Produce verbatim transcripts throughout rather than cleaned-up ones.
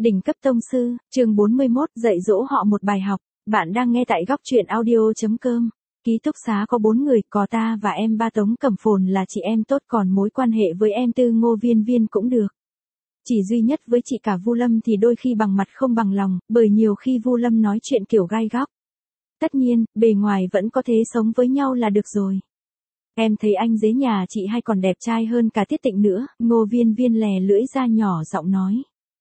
Đỉnh cấp tông sư, chương bốn mươi mốt, dạy dỗ họ một bài học. Bạn đang nghe tại góc truyện audio chấm com. Ký túc xá có bốn người, có ta và em ba Tống Cẩm Phồn là chị em tốt, còn mối quan hệ với em Tư Ngô Viên Viên cũng được. Chỉ duy nhất với chị cả Vu Lâm thì đôi khi bằng mặt không bằng lòng, bởi nhiều khi Vu Lâm nói chuyện kiểu gai góc. Tất nhiên, bề ngoài vẫn có thể sống với nhau là được rồi. Em thấy anh dế nhà chị hay còn đẹp trai hơn cả Tiết Tịnh nữa, Ngô Viên Viên lè lưỡi ra nhỏ giọng nói.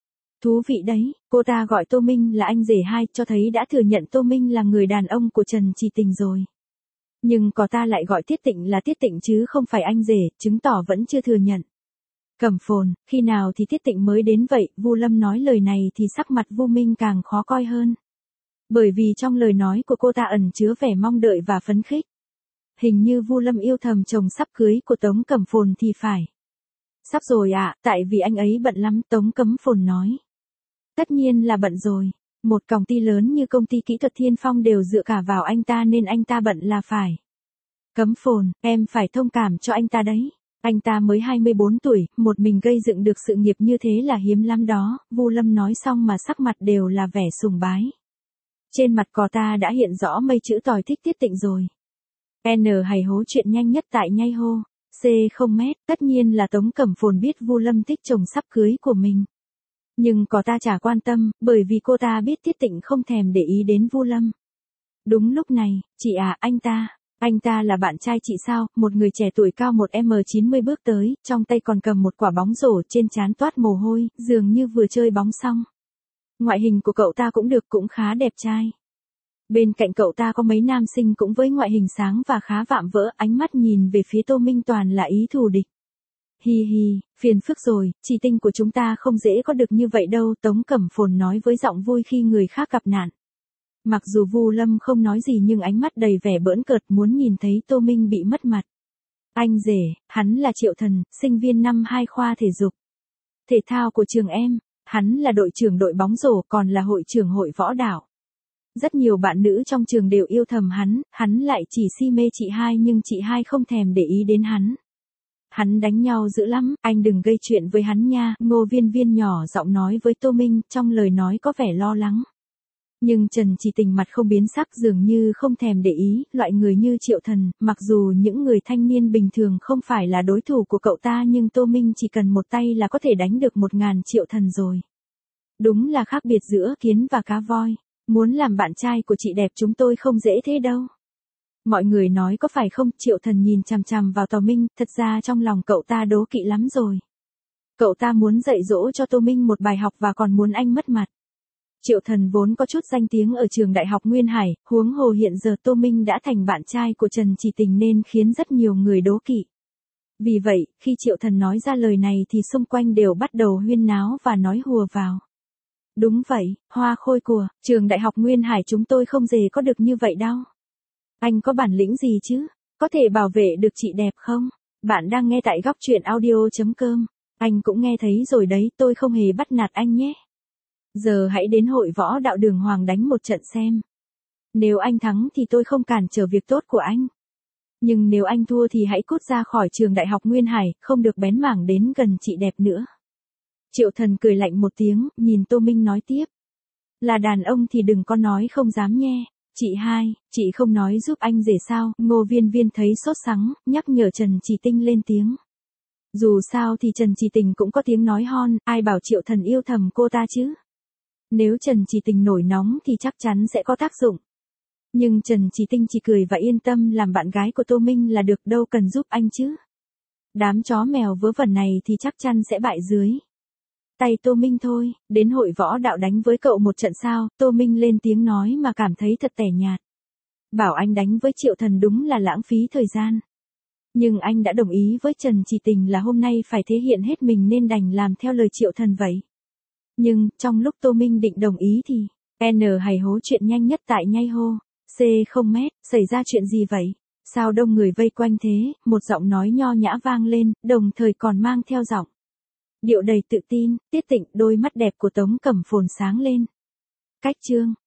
Thú vị đấy, cô ta gọi Tô Minh là anh rể hai, cho thấy đã thừa nhận Tô Minh là người đàn ông của Trần Trì Tình rồi. Nhưng có ta lại gọi Tiết Tịnh là Tiết Tịnh chứ không phải anh rể, chứng tỏ vẫn chưa thừa nhận. Cẩm Phồn, khi nào thì Tiết Tịnh mới đến vậy? Vu Lâm nói lời này thì sắc mặt Vu Minh càng khó coi hơn. Bởi vì trong lời nói của cô ta ẩn chứa vẻ mong đợi và phấn khích. Hình như Vu Lâm yêu thầm chồng sắp cưới của Tống Cẩm Phồn thì phải. Sắp rồi ạ, à, tại vì anh ấy bận lắm, Tống Cẩm Phồn nói. Tất nhiên là bận rồi. Một công ty lớn như công ty kỹ thuật Thiên Phong đều dựa cả vào anh ta nên anh ta bận là phải. Cẩm Phồn, em phải thông cảm cho anh ta đấy. Anh ta mới hai mươi bốn tuổi, một mình gây dựng được sự nghiệp như thế là hiếm lắm đó. Vu Lâm nói xong mà sắc mặt đều là vẻ sùng bái. Trên mặt cò ta đã hiện rõ mây chữ tỏi thích Tiết Tịnh rồi. N hay hố chuyện nhanh nhất tại nhai hô. C không mét, tất nhiên là Tống Cẩm Phồn biết Vu Lâm thích chồng sắp cưới của mình. Nhưng có ta chả quan tâm, bởi vì cô ta biết Tiết Tịnh không thèm để ý đến Vu Lâm. Đúng lúc này, chị à, anh ta, anh ta là bạn trai chị sao? Một người trẻ tuổi cao một mét chín mươi bước tới, trong tay còn cầm một quả bóng rổ, trên trán toát mồ hôi, dường như vừa chơi bóng xong. Ngoại hình của cậu ta cũng được, cũng khá đẹp trai. Bên cạnh cậu ta có mấy nam sinh cũng với ngoại hình sáng và khá vạm vỡ, ánh mắt nhìn về phía Tô Minh toàn là ý thù địch. Hi hi, phiền phức rồi, Trì Tinh của chúng ta không dễ có được như vậy đâu, Tống Cẩm Phồn nói với giọng vui khi người khác gặp nạn. Mặc dù Vu Lâm không nói gì nhưng ánh mắt đầy vẻ bỡn cợt, muốn nhìn thấy Tô Minh bị mất mặt. Anh rể, hắn là Triệu Thần, sinh viên năm hai khoa thể dục thể thao của trường em, hắn là đội trưởng đội bóng rổ, còn là hội trưởng hội võ đạo. Rất nhiều bạn nữ trong trường đều yêu thầm hắn, hắn lại chỉ si mê chị hai nhưng chị hai không thèm để ý đến hắn. Hắn đánh nhau dữ lắm, anh đừng gây chuyện với hắn nha, Ngô Viên Viên nhỏ giọng nói với Tô Minh, trong lời nói có vẻ lo lắng. Nhưng Trần Trì Tình mặt không biến sắc, dường như không thèm để ý, loại người như Triệu Thần, mặc dù những người thanh niên bình thường không phải là đối thủ của cậu ta nhưng Tô Minh chỉ cần một tay là có thể đánh được một ngàn Triệu Thần rồi. Đúng là khác biệt giữa kiến và cá voi. Muốn làm bạn trai của chị đẹp chúng tôi không dễ thế đâu. Mọi người nói có phải không? Triệu Thần nhìn chằm chằm vào Tô Minh, thật ra trong lòng cậu ta đố kỵ lắm rồi. Cậu ta muốn dạy dỗ cho Tô Minh một bài học và còn muốn anh mất mặt. Triệu Thần vốn có chút danh tiếng ở trường đại học Nguyên Hải, huống hồ hiện giờ Tô Minh đã thành bạn trai của Trần Trì Tình nên khiến rất nhiều người đố kỵ. Vì vậy, khi Triệu Thần nói ra lời này thì xung quanh đều bắt đầu huyên náo và nói hùa vào. Đúng vậy, hoa khôi của trường đại học Nguyên Hải chúng tôi không dễ có được như vậy đâu. Anh có bản lĩnh gì chứ? Có thể bảo vệ được chị đẹp không? Bạn đang nghe tại góc truyện audio chấm com. Anh cũng nghe thấy rồi đấy, tôi không hề bắt nạt anh nhé. Giờ hãy đến hội võ đạo Đường Hoàng đánh một trận xem. Nếu anh thắng thì tôi không cản trở việc tốt của anh. Nhưng nếu anh thua thì hãy cút ra khỏi trường đại học Nguyên Hải, không được bén mảng đến gần chị đẹp nữa. Triệu Thần cười lạnh một tiếng, nhìn Tô Minh nói tiếp. Là đàn ông thì đừng có nói không dám nghe. Chị hai, chị không nói giúp anh rể sao? Ngô Viên Viên thấy sốt sắng, nhắc nhở Trần Trì Tinh lên tiếng. Dù sao thì Trần Trì Tình cũng có tiếng nói hon, ai bảo Triệu Thần yêu thầm cô ta chứ? Nếu Trần Trì Tình nổi nóng thì chắc chắn sẽ có tác dụng. Nhưng Trần Trì Tinh chỉ cười và yên tâm làm bạn gái của Tô Minh là được, đâu cần giúp anh chứ. Đám chó mèo vớ vẩn này thì chắc chắn sẽ bại dưới tay Tô Minh thôi. Đến hội võ đạo đánh với cậu một trận sao? Tô Minh lên tiếng nói mà cảm thấy thật tẻ nhạt. Bảo anh đánh với Triệu Thần đúng là lãng phí thời gian. Nhưng anh đã đồng ý với Trần Trì Tình là hôm nay phải thể hiện hết mình nên đành làm theo lời Triệu Thần vậy. Nhưng, trong lúc Tô Minh định đồng ý thì, N hay hố chuyện nhanh nhất tại nhai hô. C không mét, xảy ra chuyện gì vậy? Sao đông người vây quanh thế? Một giọng nói nho nhã vang lên, đồng thời còn mang theo giọng điệu đầy tự tin. Tiết Tịnh, đôi mắt đẹp của Tống Cẩm Phồn sáng lên. Cách chương.